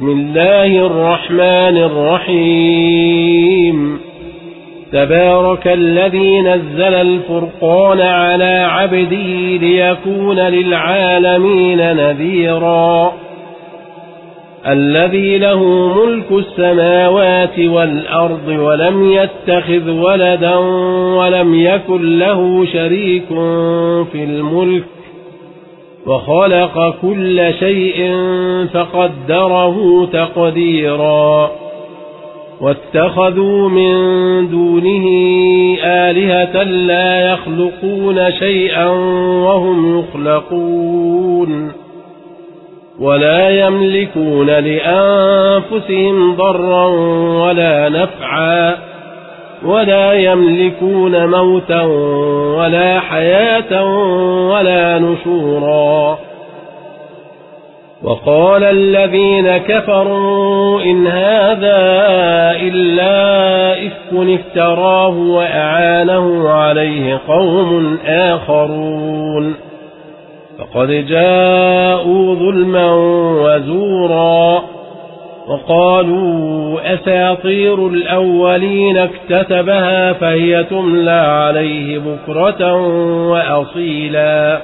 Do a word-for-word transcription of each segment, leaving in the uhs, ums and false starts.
بسم الله الرحمن الرحيم تبارك الذي نزل الفرقان على عبده ليكون للعالمين نذيرا الذي له ملك السماوات والأرض ولم يتخذ ولدا ولم يكن له شريك في الملك وخلق كل شيء فقدره تقديرا واتخذوا من دونه آلهة لا يخلقون شيئا وهم يخلقون ولا يملكون لأنفسهم ضرا ولا نفعا ولا يملكون موتا ولا حياة ولا نشورا وقال الذين كفروا إن هذا إلا إفك افتراه وأعانه عليه قوم آخرون فقد جاءوا ظلما وزورا وقالوا أساطير الأولين اكتتبها فهي تملى عليه بكرة وأصيلا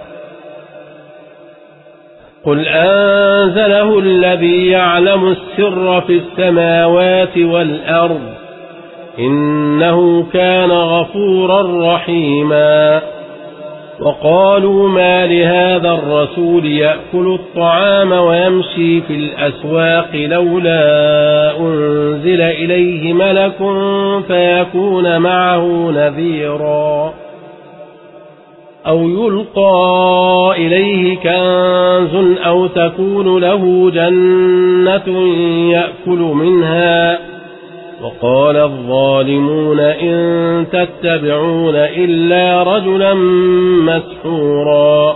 قل أنزله الذي يعلم السر في السماوات والأرض إنه كان غفورا رحيما وقالوا ما لهذا الرسول يأكل الطعام ويمشي في الأسواق لولا أنزل إليه ملك فيكون معه نذيرا أو يلقى إليه كنز أو تكون له جنة يأكل منها وقال الظالمون إن تتبعون إلا رجلا مسحورا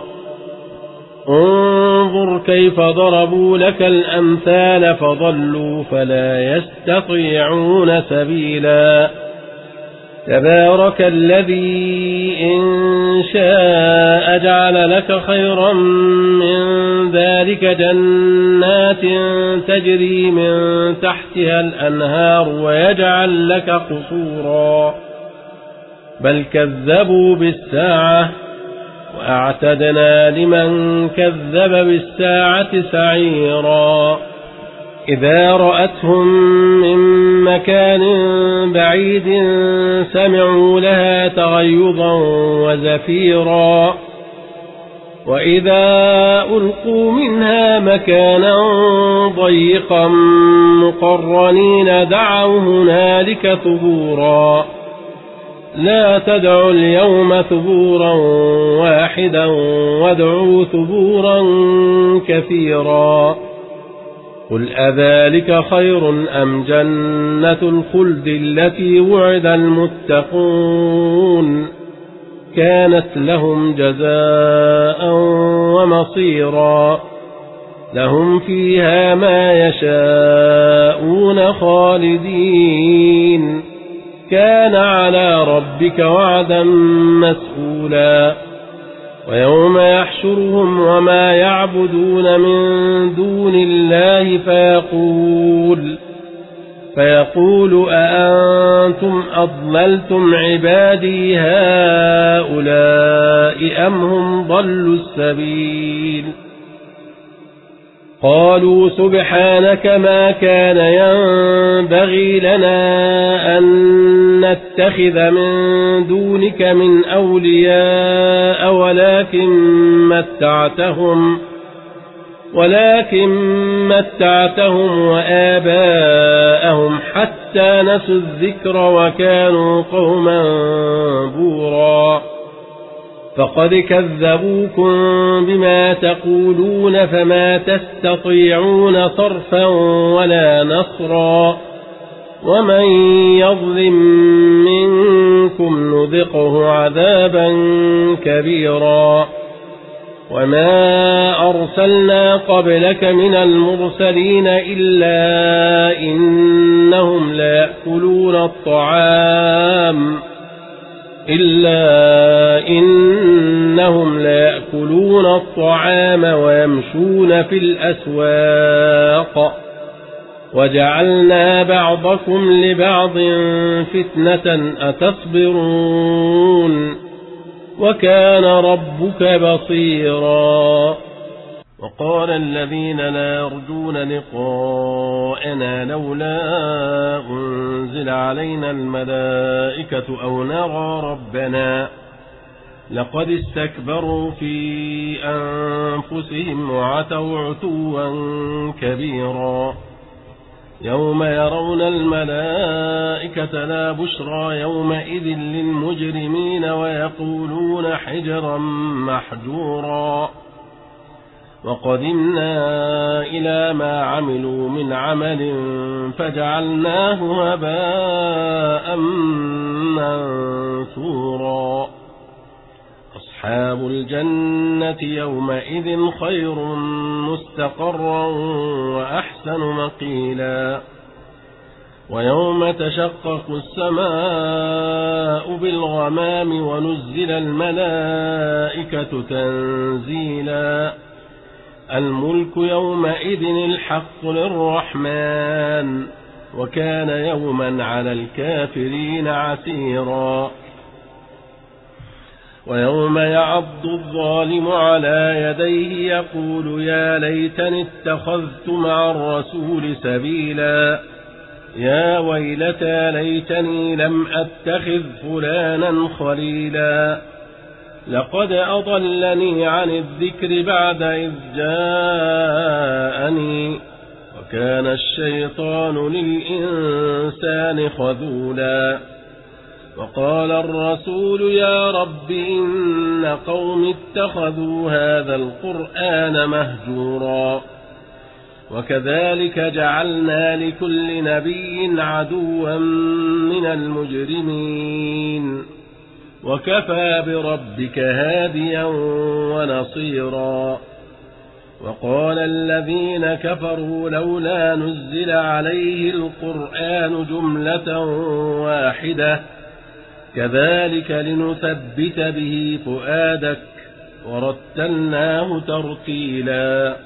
انظر كيف ضربوا لك الأمثال فضلوا فلا يستطيعون سبيلا تبارك الذي إن شاء جعل لك خيرا من ذلك جنات تجري من تحتها الأنهار ويجعل لك قصورا بل كذبوا بالساعة وأعتدنا لمن كذب بالساعة سعيرا إذا رأتهم من مكان بعيد سمعوا لها تغيظا وزفيرا وإذا ألقوا منها مكانا ضيقا مقرنين دعوا هنالك ثبورا لا تدعوا اليوم ثبورا واحدا وادعوا ثبورا كثيرا قل أذلك خير أم جنة الخلد التي وعد المتقون كانت لهم جزاء ومصيرا لهم فيها ما يشاءون خالدين كان على ربك وعدا مسئولا ويوم يحشرهم وما يعبدون من دون الله فيقول فيقول أأنتم أضللتم عبادي هؤلاء أم هم ضلوا السبيل قالوا سبحانك ما كان ينبغي لنا أن نتخذ من دونك من أولياء ولكن متعتهم ولكن متعتهم وآباءهم حتى نسوا الذكر وكانوا قوما بورا فقد كذبوكم بما تقولون فما تستطيعون صرفا ولا نصرا ومن يظلم منكم نذقه عذابا كبيرا وما أرسلنا قبلك من المرسلين إلا إنهم ليأكلون الطعام إلا إنهم ليأكلون الطعام ويمشون في الأسواق وجعلنا بعضكم لبعض فتنة أتصبرون وكان ربك بصيرا. وقال الذين لا يرجون لقاءنا لولا أنزل علينا الملائكة أو نرى ربنا لقد استكبروا في أنفسهم وعتوا عتوا كبيرا. يوم يرون الملائكة لا بشرى يومئذ للمجرمين ويقولون حجرا محجورا. وقدمنا إلى ما عملوا من عمل فجعلناه هباء منثورا. أصحاب الجنة يومئذ خير مستقرا وأحسن مقيلا. ويوم تشقق السماء بالغمام ونزل الملائكة تنزيلا. الملك يومئذ الحق للرحمن وكان يوما على الكافرين عسيرا. ويوم يعض الظالم على يديه يقول يا ليتني اتخذت مع الرسول سبيلا. يا ويلتى ليتني لم أتخذ فلانا خليلا. لقد أضلني عن الذكر بعد إذ جاءني وكان الشيطان للإنسان خذولا. وقال الرسول يا رب إن قوم اتخذوا هذا القرآن مهجورا. وكذلك جعلنا لكل نبي عدوا من المجرمين وكفى بربك هاديا ونصيرا. وقال الذين كفروا لولا نزل عليه القرآن جملة واحدة كذلك لنثبت به فؤادك ورتلناه ترتيلا.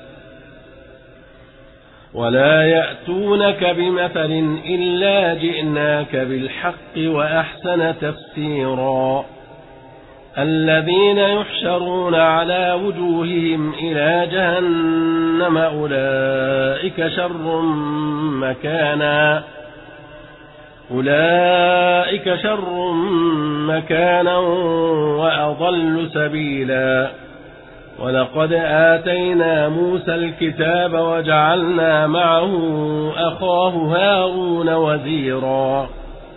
ولا يأتونك بمثل إلا جئناك بالحق وأحسن تفسيرا. الذين يحشرون على وجوههم إلى جهنم أولئك شر مكانا أولئك شر مكانا وأضل سبيلا. ولقد آتينا موسى الكتاب وجعلنا معه أخاه هارون وزيرا.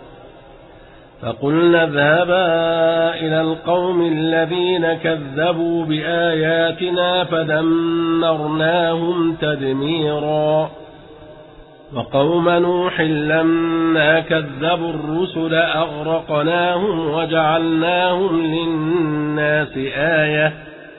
فقلنا اذهبا إلى القوم الذين كذبوا بآياتنا فدمرناهم تدميرا. وقوم نوح لما كذبوا الرسل أغرقناهم وجعلناهم للناس آية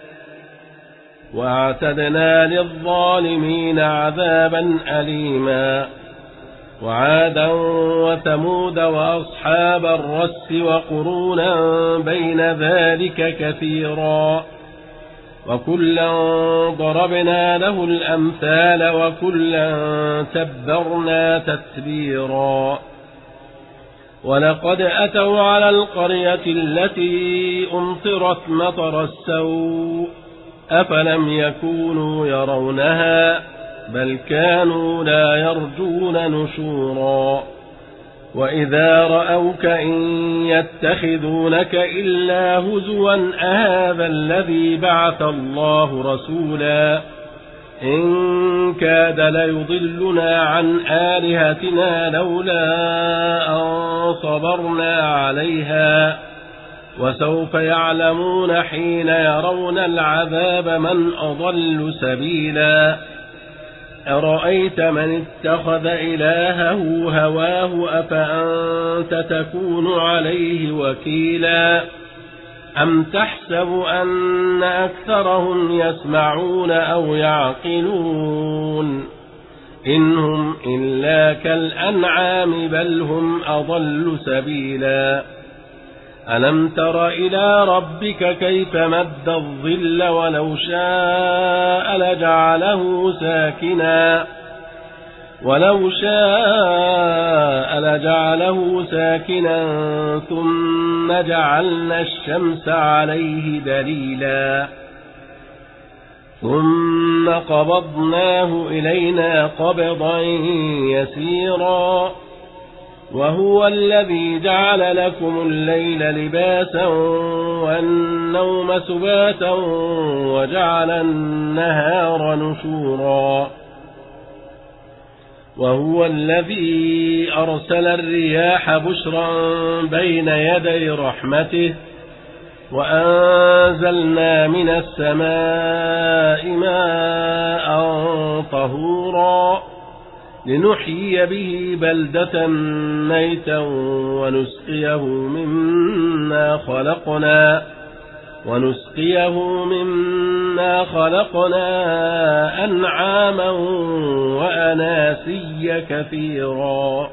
واعتدنا للظالمين عذابا أليما. وعادا وثمود وأصحاب الرس وقرونا بين ذلك كثيرا. وكلا ضربنا له الأمثال وكلا تبرنا تتبيرا. ولقد أتوا على القرية التي أمطرت مطر السوء أفلم يكونوا يرونها بل كانوا لا يرجون نشورا. وإذا رأوك إن يتخذونك إلا هزوا أهذا الذي بعث الله رسولا إن كاد ليضلنا عن آلهتنا لولا أن صبرنا عليها. وسوف يعلمون حين يرون العذاب من أضل سبيلا. أرأيت من اتخذ إلهه هواه أفأنت تكون عليه وكيلا. أم تحسب أن أكثرهم يسمعون أو يعقلون إنهم إلا كالأنعام بل هم أضل سبيلا. ألم تر إلى ربك كيف مد الظل ولو شاء لجعله ساكنا ولو شاء لجعله ساكنا ثم جعلنا الشمس عليه دليلا ثم قبضناه إلينا قبضا يسيرا وهو الذي جعل لكم الليل لباسا والنوم سباتا وجعل النهار نشورا وهو الذي أرسل الرياح بشرا بين يدي رحمته وأنزلنا من السماء ماء طهورا لنحيي به بلدة ميتا ونسقيه مما خلقنا ونسقيه مما خلقنا أنعاما وأناسيا كثيرا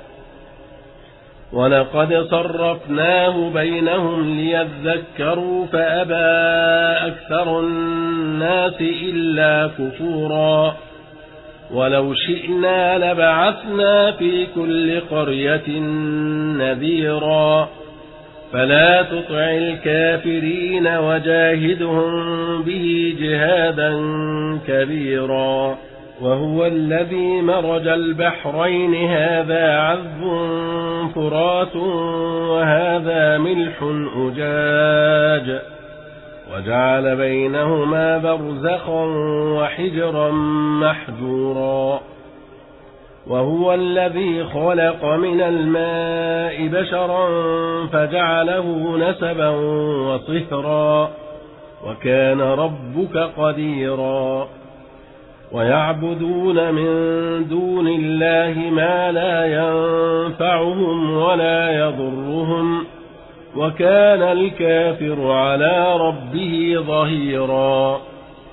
ولقد صرفناه بينهم ليذكروا فأبى أكثر الناس إلا كفورا ولو شئنا لبعثنا في كل قرية نذيرا فلا تطع الكافرين وجاهدهم به جهادا كبيرا وهو الذي مرج البحرين هذا عذب فرات وهذا ملح أجاج وجعل بينهما برزخا وحجرا محجورا وهو الذي خلق من الماء بشرا فجعله نسبا وصهرا وكان ربك قديرا ويعبدون من دون الله ما لا ينفعهم ولا يضرهم وكان الكافر على ربه ظهيرا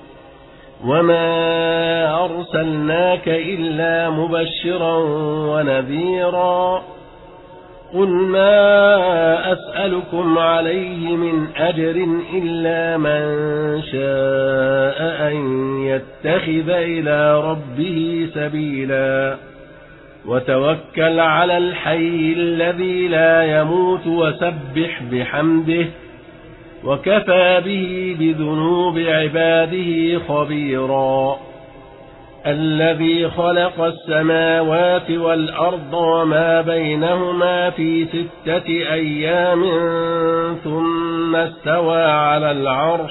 وما أرسلناك إلا مبشرا ونذيرا قل ما أسألكم عليه من أجر إلا من شاء أن يتخذ إلى ربه سبيلا وتوكل على الحي الذي لا يموت وسبح بحمده وكفى به بذنوب عباده خبيرا الذي خلق السماوات والأرض وما بينهما في ستة أيام ثم استوى على العرش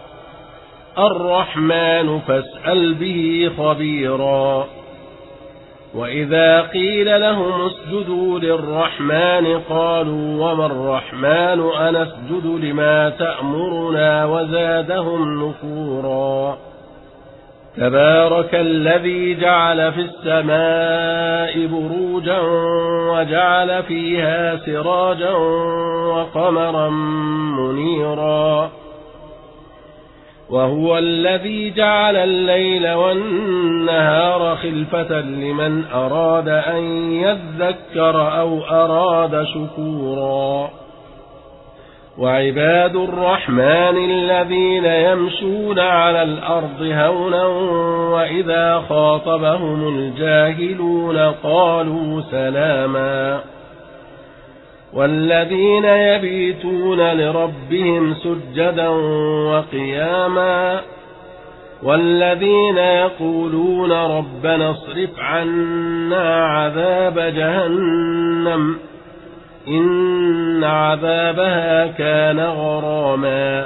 الرحمن فاسأل به خبيرا وإذا قيل لهم اسجدوا للرحمن قالوا وما الرحمن أنسجد لما تأمرنا وزادهم نفورا تبارك الذي جعل في السماء بروجا وجعل فيها سراجا وقمرا منيرا وهو الذي جعل الليل والنهار خلفة لمن أراد أن يذكر أو أراد شكورا وعباد الرحمن الذين يمشون على الأرض هونا وإذا خاطبهم الجاهلون قالوا سلاما والذين يبيتون لربهم سجدا وقياما والذين يقولون ربنا اصرف عنا عذاب جهنم إن عذابها كان غراما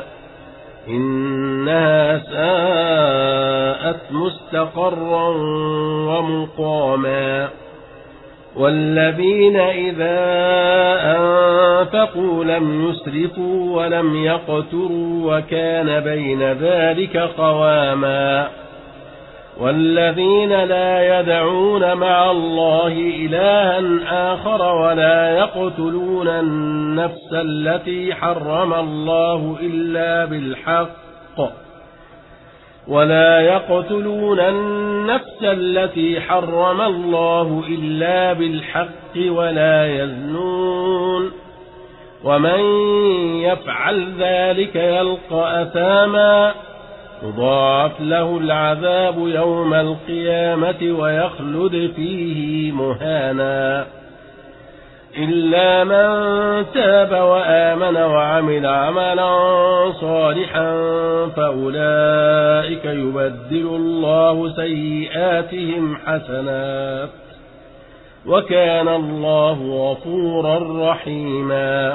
إنها ساءت مستقرا ومقاما والذين إذا أنفقوا لم يسرفوا ولم يقتروا وكان بين ذلك قواما والذين لا يدعون مع الله إلها آخر ولا يقتلون النفس التي حرم الله إلا بالحق ولا يقتلون النفس التي حرم الله إلا بالحق ولا يزنون ومن يفعل ذلك يلقى أثاما يضاعف له العذاب يوم القيامة ويخلد فيه مهانا إلا من تاب وآمن وعمل عملا صالحا فأولئك يبدل الله سيئاتهم حسنات وكان الله غفورا رحيما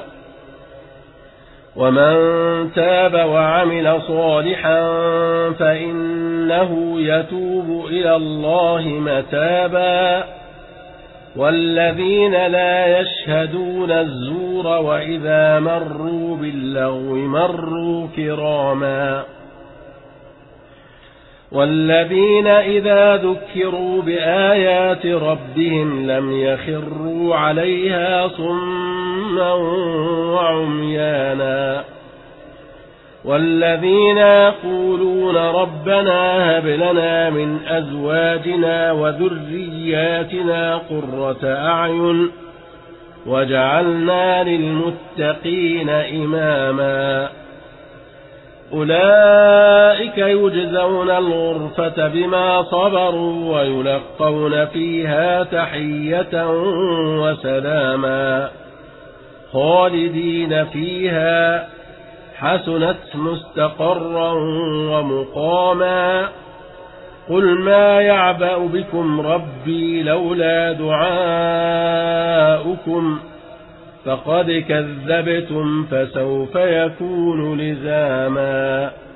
ومن تاب وعمل صالحا فإنه يتوب إلى الله متابا والذين لا يشهدون الزور وإذا مروا باللغو مروا كراما والذين إذا ذكروا بآيات ربهم لم يخروا عليها صما وعميانا والذين يقولون ربنا هب لنا من أزواجنا وذرياتنا قرة أعين وجعلنا للمتقين إماما أولئك يجزون الغرفة بما صبروا ويلقون فيها تحية وسلاما خالدين فيها حسنت مستقرا ومقاما قل ما يعبأ بكم ربي لولا دعاؤكم فقد كذبتم فسوف يكون لزاما